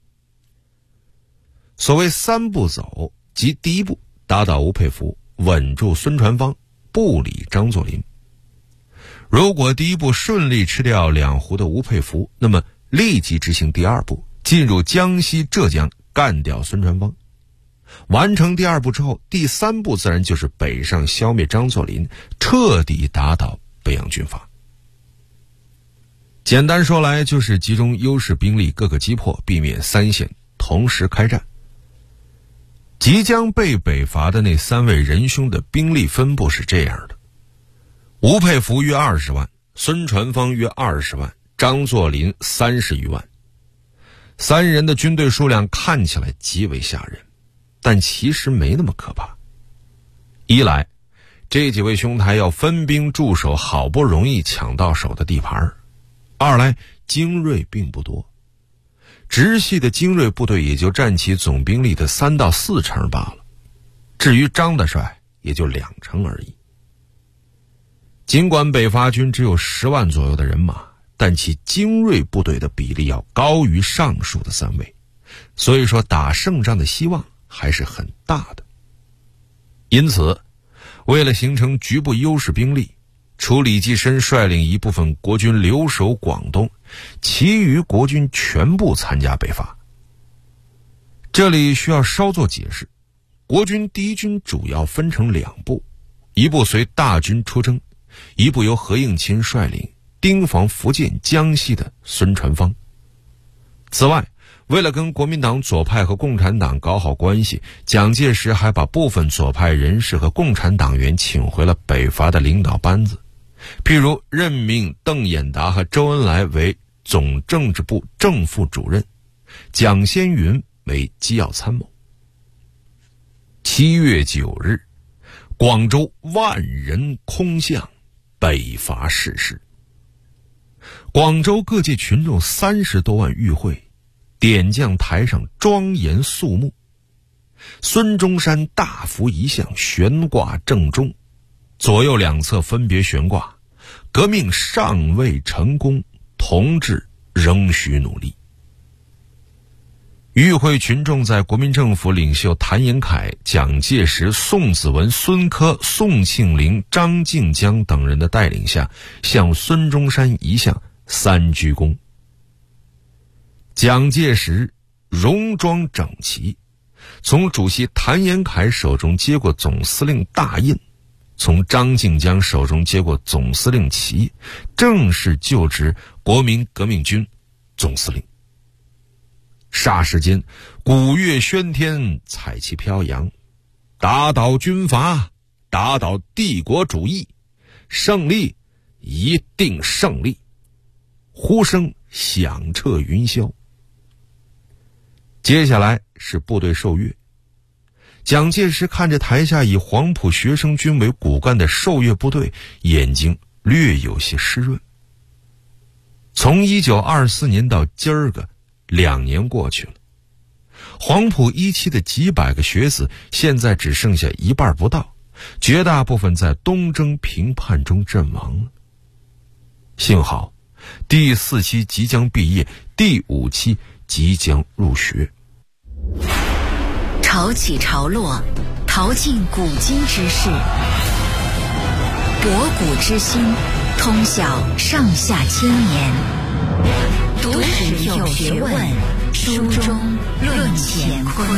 所谓3步走，即第一步，打倒吴佩孚，稳住孙传芳，不理张作霖。如果第一步顺利吃掉两湖的吴佩孚，那么立即执行第2步，进入江西、浙江，干掉孙传芳。完成第2步之后，第3步自然就是北上消灭张作霖，彻底打倒北洋军阀。简单说来，就是集中优势兵力，各个击破，避免3线同时开战。即将被北伐的那3位仁兄的兵力分布是这样的：吴佩孚约20万，孙传芳约20万，张作霖30余万。3人的军队数量看起来极为吓人，但其实没那么可怕。一来，这几位兄台要分兵驻守好不容易抢到手的地盘；二来，精锐并不多，直系的精锐部队也就占其总兵力的3到4成罢了。至于张大帅，也就2成而已。尽管北伐军只有10万左右的人马， 但其精锐部队的比例要高于上述的3位，所以说打胜仗的希望还是很大的。因此，为了形成局部优势兵力，除李济深率领一部分国军留守广东，其余国军全部参加北伐。这里需要稍作解释，国军第一军主要分成2部，一部随大军出征，一部由何应钦率领，盯防福建、江西的孙传芳。此外，为了跟国民党左派和共产党搞好关系，蒋介石还把部分左派人士和共产党员请回了北伐的领导班子，譬如任命邓演达和周恩来为总政治部正副主任，蒋先云为机要参谋。7月9日，广州万人空巷，北伐誓师。广州各界群众30多万与会，点将台上庄严肃穆，孙中山大幅遗像悬挂正中，左右2侧分别悬挂革命尚未成功，同志仍需努力。与会群众在国民政府领袖谭延闿、蒋介石、宋子文、孙科、宋庆龄、张静江等人的带领下，向孙中山遗像3鞠躬。蒋介石戎装整齐，从主席谭延闿手中接过总司令大印，从张静江手中接过总司令旗，正式就职国民革命军总司令。霎时间，鼓乐喧天，彩旗飘扬，打倒军阀，打倒帝国主义，胜利，一定胜利！呼声响彻云霄。接下来是部队受阅。蒋介石看着台下以黄埔学生军为骨干的受阅部队，眼睛略有些湿润。从1924年到今儿个2年过去了，黄埔一期的几百个学子现在只剩下一半不到，绝大部分在东征平叛中阵亡了。幸好第4期即将毕业，第5期即将入学。 潮起潮落，淘尽古今之事，博古之今，通晓上下千年。读史有学问，书中论乾坤。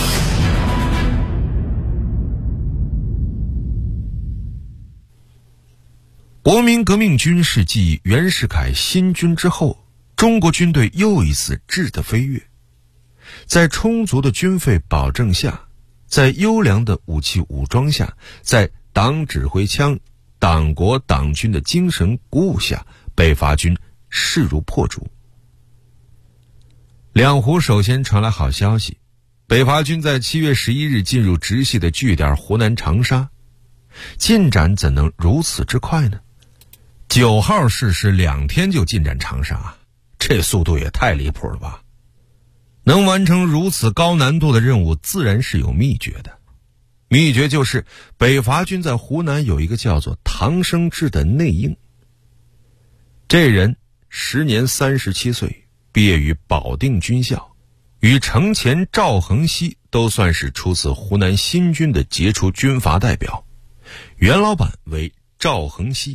国民革命军是继袁世凯新军之后，中国军队又一次质的飞跃。在充足的军费保证下，在优良的武器武装下，在党指挥枪、党国党军的精神鼓舞下，北伐军势如破竹。两湖首先传来好消息，北伐军在7月11日进入直系的据点湖南长沙。进展怎能如此之快呢？9号誓师2天就进展长沙，这速度也太离谱了吧！能完成如此高难度的任务，自然是有秘诀的。秘诀就是北伐军在湖南有一个叫做唐生智的内应。这人时年37岁，毕业于保定军校，与程潜、赵恒熙都算是出自湖南新军的杰出军阀代表。袁老板为赵恒熙。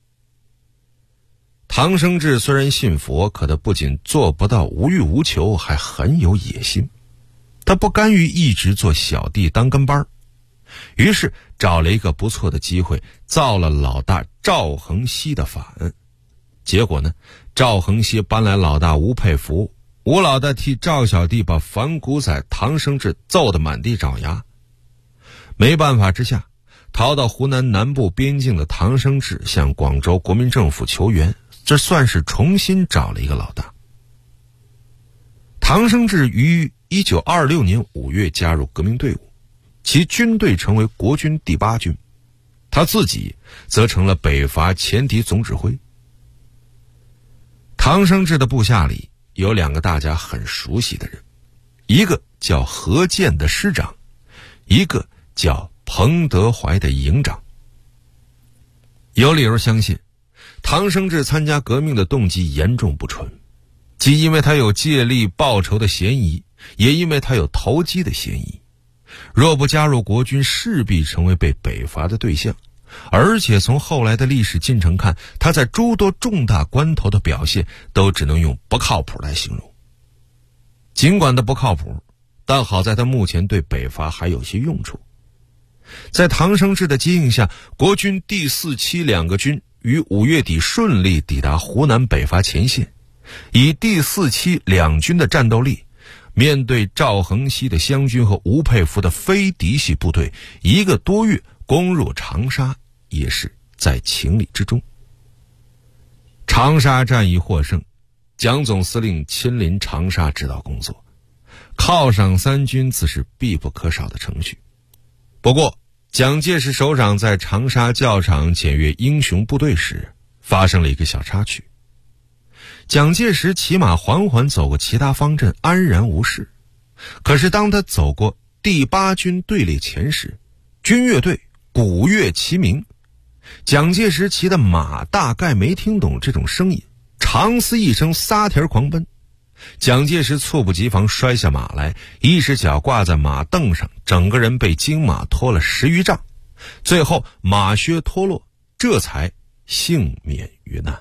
唐生智虽然信佛，可他不仅做不到无欲无求，还很有野心。他不甘于一直做小弟当跟班，于是找了一个不错的机会，造了老大赵恒熙的反。结果呢，赵恒熙搬来老大吴佩孚，吴老大替赵小弟把反骨仔唐生智揍得满地找牙。没办法之下，逃到湖南南部边境的唐生智向广州国民政府求援，这算是重新找了一个老大。唐生智于1926年5月加入革命队伍，其军队成为国军第8军，他自己则成了北伐前敌总指挥。唐生智的部下里有2个大家很熟悉的人，一个叫何健的师长，一个叫彭德怀的营长。有理由相信，唐唐生智参加革命的动机严重不纯，既因为他有借力报仇的嫌疑，也因为他有投机的嫌疑。若不加入国军，势必成为被北伐的对象。而且从后来的历史进程看，他在诸多重大关头的表现都只能用不靠谱来形容。尽管他不靠谱，但好在他目前对北伐还有些用处。在唐生智的接应下，国军第4期2个军于5月底顺利抵达湖南北伐前线。以第4期2军的战斗力，面对赵恒熙的湘军和吴佩孚的非嫡系部队，1个多月攻入长沙也是在情理之中。长沙战役获胜，蒋总司令亲临长沙指导工作，犒赏3军自是必不可少的程序。不过蒋介石首长在长沙教场检阅英雄部队时，发生了一个小插曲。蒋介石骑马缓缓走过其他方阵，安然无事。可是当他走过第8军队列前时，军乐队鼓乐齐鸣。蒋介石骑的马大概没听懂这种声音，长嘶一声撒蹄狂奔。蒋介石猝不及防摔下马来，一只脚挂在马凳上，整个人被金马拖了10余丈，最后马靴脱落，这才幸免于难。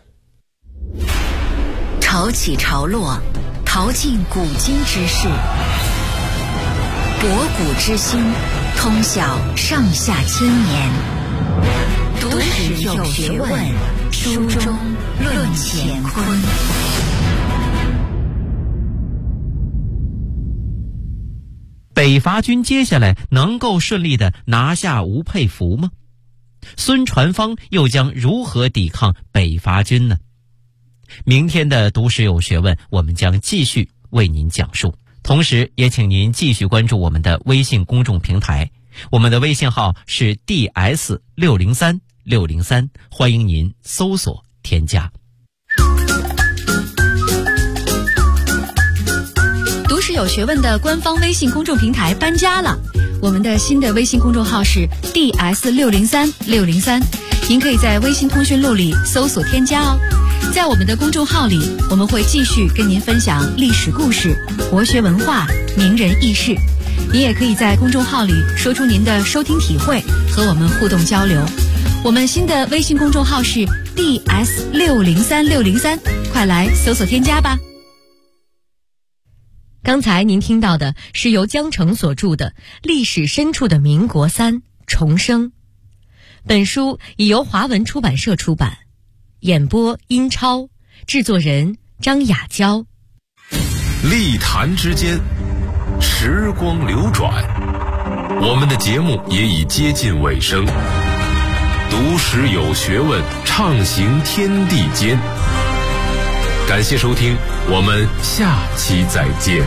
潮起潮落，淘尽古今之事，博古之心，通晓上下千年。读史有学问，书中论乾坤。 北伐军接下来能够顺利地拿下吴佩孚吗？孙传芳又将如何抵抗北伐军呢？明天的读史有学问，我们将继续为您讲述。同时也请您继续关注我们的微信公众平台，我们的微信号是 DS603603，欢迎您搜索添加。 读史有学问的官方微信公众平台搬家了，我们的新的微信公众号是 DS603603，您可以在微信通讯录里搜索添加哦。在我们的公众号里，我们会继续跟您分享历史故事、国学文化、名人轶事。您也可以在公众号里说出您的收听体会，和我们互动交流。我们新的微信公众号是 DS603603，快来搜索添加吧。 刚才您听到的是由江澄所著的《历史深处的民国3重生》，本书已由华文出版社出版，演播殷超，制作人张雅娇。 历坛之间，时光流转，我们的节目也已接近尾声。读史有学问，畅行天地间。感谢收听，我们下期再见。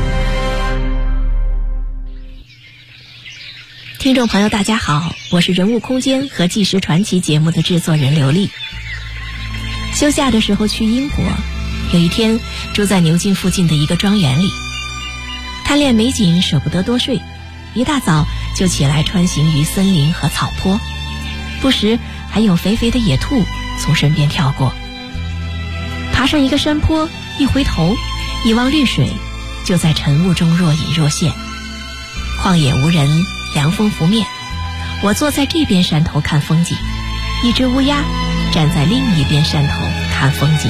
听众朋友大家好，我是人物空间和纪实传奇节目的制作人刘丽。休假的时候去英国，有一天住在牛津附近的一个庄园里，贪恋美景舍不得多睡，一大早就起来穿行于森林和草坡，不时还有肥肥的野兔从身边跳过。爬上一个山坡，一回头一望绿水，就在晨雾中若隐若现。旷野无人，凉风拂面，我坐在这边山头看风景，一只乌鸦站在另一边山头看风景。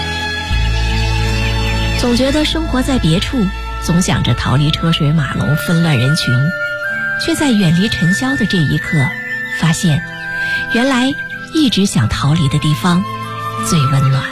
总觉得生活在别处，总想着逃离车水马龙纷乱人群，却在远离尘嚣的这一刻发现，原来一直想逃离的地方最温暖。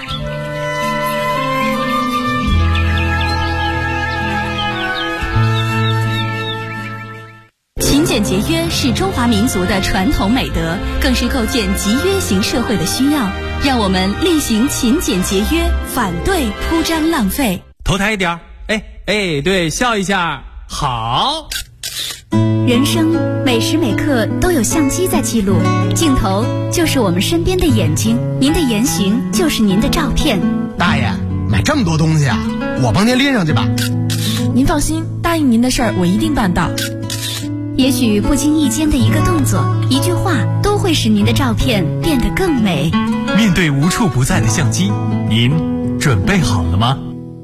勤俭节约是中华民族的传统美德，更是构建集约型社会的需要。让我们厉行勤俭节约，反对铺张浪费。 头抬一点，对，笑一下，好。 人生每时每刻都有相机在记录，镜头就是我们身边的眼睛，您的言行就是您的照片。 大爷，买这么多东西啊，我帮您拎上去吧。 您放心，答应您的事儿我一定办到。 也许不经意间的一个动作、一句话，都会使您的照片变得更美。 面对无处不在的相机，您准备好了吗？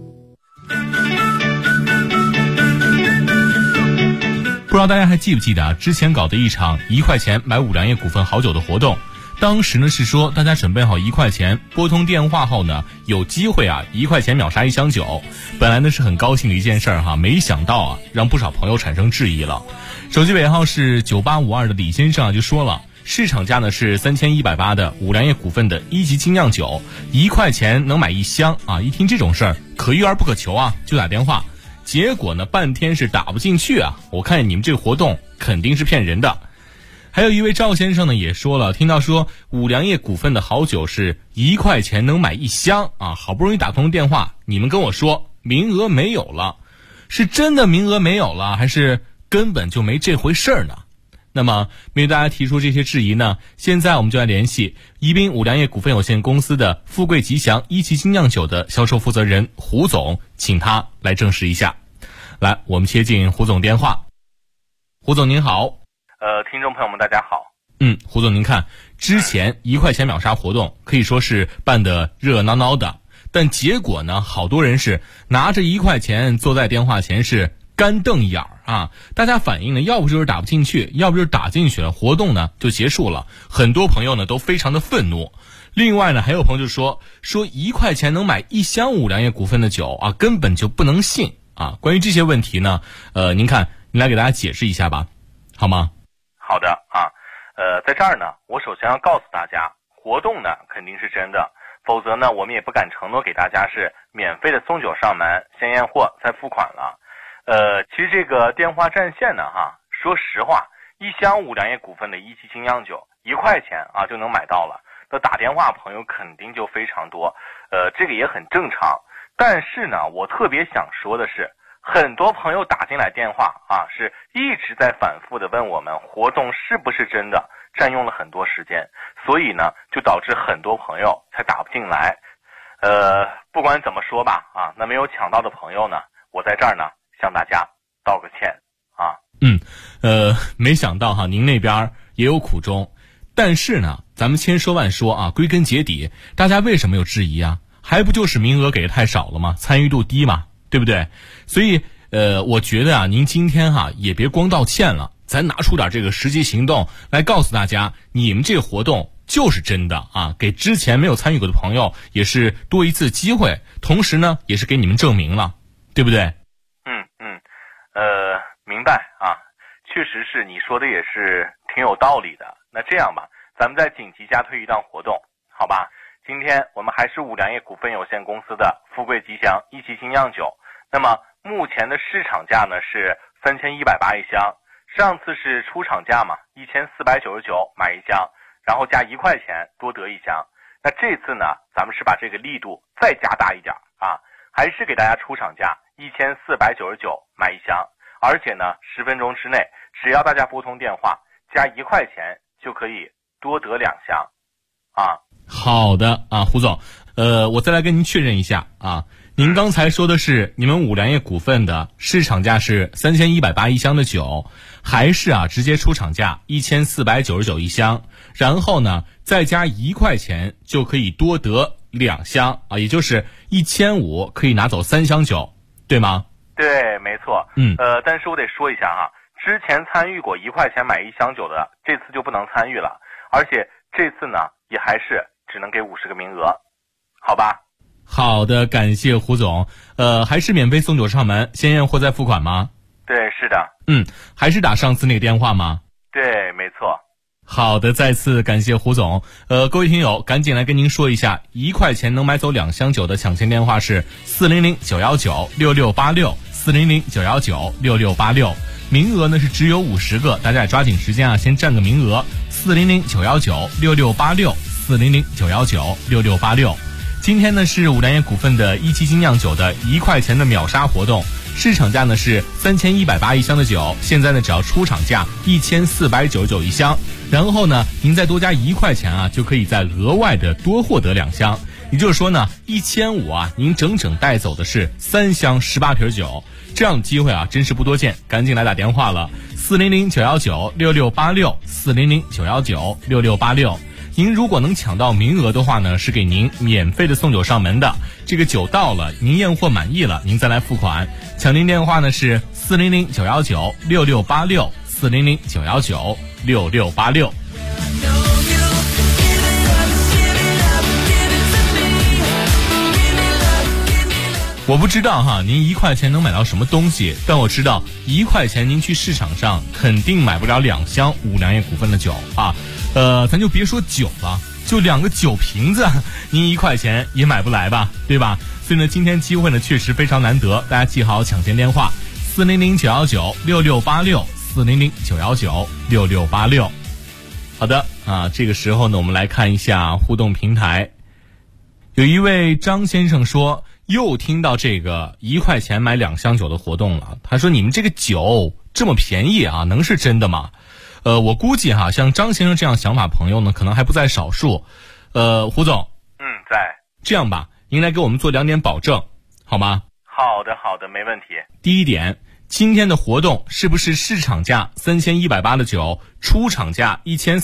不知道大家还记不记得之前搞的一场1块钱买五粮液股份好酒的活动，当时呢是说大家准备好1块钱，拨通电话后呢有机会1块钱秒杀1箱酒。本来呢是很高兴的一件事儿没想到让不少朋友产生质疑了。手机尾号是9852的李先生就说了，市场价呢是3180的五粮液股份的1级精酿酒，1块钱能买1箱一听这种事儿可遇而不可求就打电话。结果呢半天是打不进去我看你们这个活动肯定是骗人的。还有一位赵先生呢也说了，听到说五粮液股份的好酒是1块钱能买1箱好不容易打通电话，你们跟我说名额没有了，是真的名额没有了，还是根本就没这回事呢？那么面对大家提出这些质疑呢，现在我们就来联系宜宾五粮液股份有限公司的富贵吉祥1级精酿酒的销售负责人胡总，请他来证实一下。来，我们接进胡总电话。胡总您好。 听众朋友们大家好。 胡总您看，之前1块钱秒杀活动可以说是办得热闹闹的，但结果呢好多人是拿着1块钱坐在电话前是干瞪眼大家反映呢要不就是打不进去，要不就是打进去了，活动呢就结束了。很多朋友呢都非常的愤怒。另外呢还有朋友就说1块钱能买1箱五粮液股份的酒根本就不能信关于这些问题呢您看您来给大家解释一下吧，好吗？ 好的在这儿呢我首先要告诉大家，活动呢肯定是真的，否则呢我们也不敢承诺给大家是免费的送酒上门，先验货再付款了。其实这个电话占线呢说实话，1箱五粮液股份的1级精酿酒1块钱就能买到了，那打电话朋友肯定就非常多，这个也很正常。但是呢我特别想说的是，很多朋友打进来电话是一直在反复的问我们活动是不是真的，占用了很多时间，所以呢就导致很多朋友才打不进来。不管怎么说吧那没有抢到的朋友呢，我在这儿呢向大家道个歉没想到您那边也有苦衷。但是呢咱们千说万说归根结底大家为什么有质疑还不就是名额给的太少了吗？参与度低嘛，对不对？所以我觉得您今天也别光道歉了，咱拿出点这个实际行动来告诉大家，你们这个活动就是真的给之前没有参与过的朋友也是多一次机会，同时呢也是给你们证明了，对不对？ 明白确实是你说的也是挺有道理的。那这样吧，咱们再紧急加推一档活动，好吧？今天我们还是五粮液股份有限公司的富贵吉祥1级精酿酒，那么目前的市场价呢是3180一箱，上次是出厂价嘛，1499买1箱，然后加1块钱多得1箱。那这次呢咱们是把这个力度再加大一点还是给大家出厂价1499买1箱，而且呢10分钟之内只要大家拨通电话加1块钱就可以多得2箱好的胡总，我再来跟您确认一下您刚才说的是你们五粮液股份的市场价是3180一箱的酒，还是直接出厂价1499一箱，然后呢再加1块钱就可以多得2箱也就是1500可以拿走3箱酒，对吗？ 对，没错。但是我得说一下之前参与过1块钱买1箱酒的，这次就不能参与了，而且这次呢也还是只能给50个名额，好吧？ 好的，感谢胡总。还是免费送酒上门，先验货再付款吗？ 对，是的。 还是打上次那个电话吗？ 对，没错。 好的，再次感谢胡总。各位听友，赶紧来跟您说一下，1块钱能买走2箱酒的抢先电话是400-919-6686，400-919-6686。名额呢是只有50个，大家也抓紧时间先占个名额。400-919-6686，400-919-6686。今天呢是五粮液股份的1级精酿酒的1块钱的秒杀活动，市场价呢是3180一箱的酒，现在呢只要出厂价1499一箱，然后呢您再多加1块钱就可以再额外的多获得2箱，也就是说呢1500您整整带走的是3箱18瓶酒，这样的机会真是不多见，赶紧来打电话了，400-919-6686，400-919-6686。 您如果能抢到名额的话呢，是给您免费的送酒上门的。这个酒到了，您验货满意了，您再来付款。抢您电话呢是400-919-6686，400-919-6686。我不知道哈，您1块钱能买到什么东西，但我知道1块钱您去市场上肯定买不了2箱五粮液股份的酒啊。咱就别说酒了，就2个酒瓶子，您1块钱也买不来吧，对吧？所以呢，今天机会呢确实非常难得，大家记好抢先电话：400-919-6686，400-919-6686。好的啊，这个时候呢，我们来看一下互动平台。有一位张先生说，又听到这个1块钱买2箱酒的活动了。他说，你们这个酒这么便宜啊，能是真的吗？我估计哈，像张先生这样想法朋友呢，可能还不在少数。胡总， 在。 这样吧，您来给我们做2点保证，好吗？ 好的，没问题。 第一点，今天的活动是不是市场价3180的酒，出厂价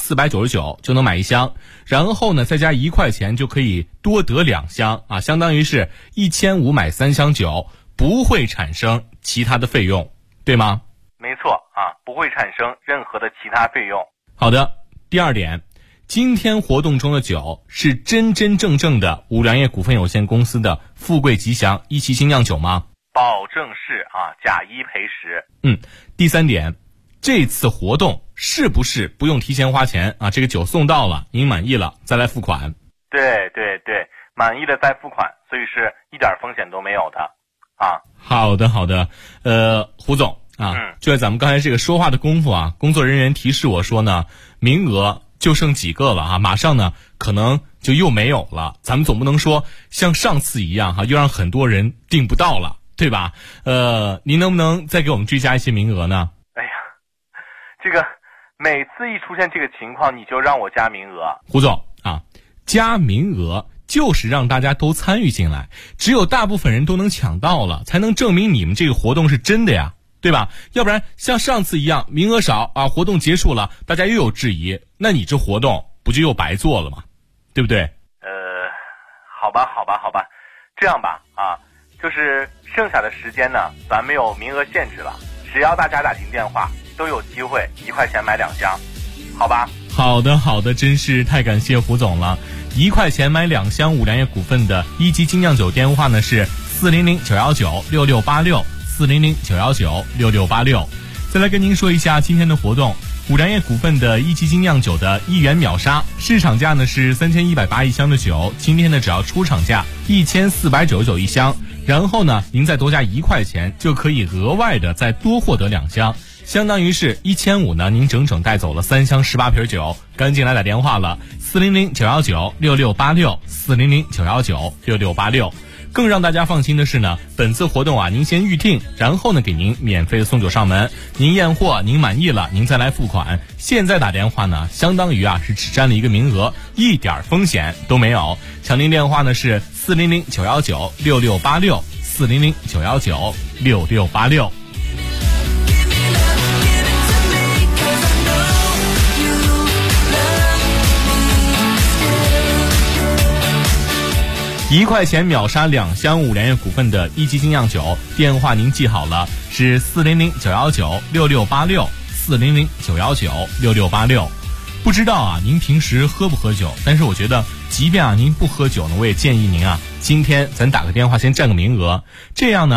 1499就能买1箱，然后呢再加1块钱就可以多得2箱啊，相当于是1500买3箱酒，不会产生其他的费用，对吗？ 没错啊，不会产生任何的其他费用。 好的，第二点，今天活动中的酒是真正的五粮液股份有限公司的富贵吉祥一期精酿酒吗？ 保证是啊，假一赔10。 第三点，这次活动是不是不用提前花钱啊？这个酒送到了，您满意了再来付款。 对，满意了再付款，所以是一点风险都没有的啊。 好的，胡总啊，就在咱们刚才这个说话的功夫啊，工作人员提示我说呢，名额就剩几个了啊，马上呢可能就又没有了。咱们总不能说像上次一样哈，又让很多人订不到了，对吧？您能不能再给我们追加一些名额呢？ 哎呀，这个每次一出现这个情况，你就让我加名额。 胡总啊，加名额就是让大家都参与进来，只有大部分人都能抢到了，才能证明你们这个活动是真的呀，对吧？要不然像上次一样名额少啊，活动结束了大家又有质疑，那你这活动不就又白做了吗？对不对？ 好吧，这样吧啊，就是剩下的时间呢，咱没有名额限制了，只要大家打进电话都有机会1块钱买2箱，好吧？ 好的，真是太感谢胡总了。1块钱买2箱五粮液股份的一级精酿酒电话呢是400-919-6686，400-919-6686。再来跟您说一下今天的活动，五粮液股份的一级精酿酒的1元秒杀，市场价呢是31801箱的酒，今天呢只要出厂价14991箱，然后呢您再多加1块钱就可以额外的再多获得2箱，相当于是1500呢，您整整带走了3箱18瓶酒。赶紧来打电话了，400-919-6686，400-919-6686。更让大家放心的是呢，本次活动啊，您先预定，然后呢给您免费的送酒上门，您验货您满意了，您再来付款。现在打电话呢，相当于啊是只占了一个名额，一点风险都没有。抢您电话呢是400-919-6686，400-919-6686。1块钱秒杀2箱五粮液股份的一级精酿酒，电话您记好了，是400-919-6686，400-919-6686。不知道啊，您平时喝不喝酒？但是我觉得，即便啊您不喝酒呢，我也建议您啊，今天咱打个电话先占个名额，这样呢。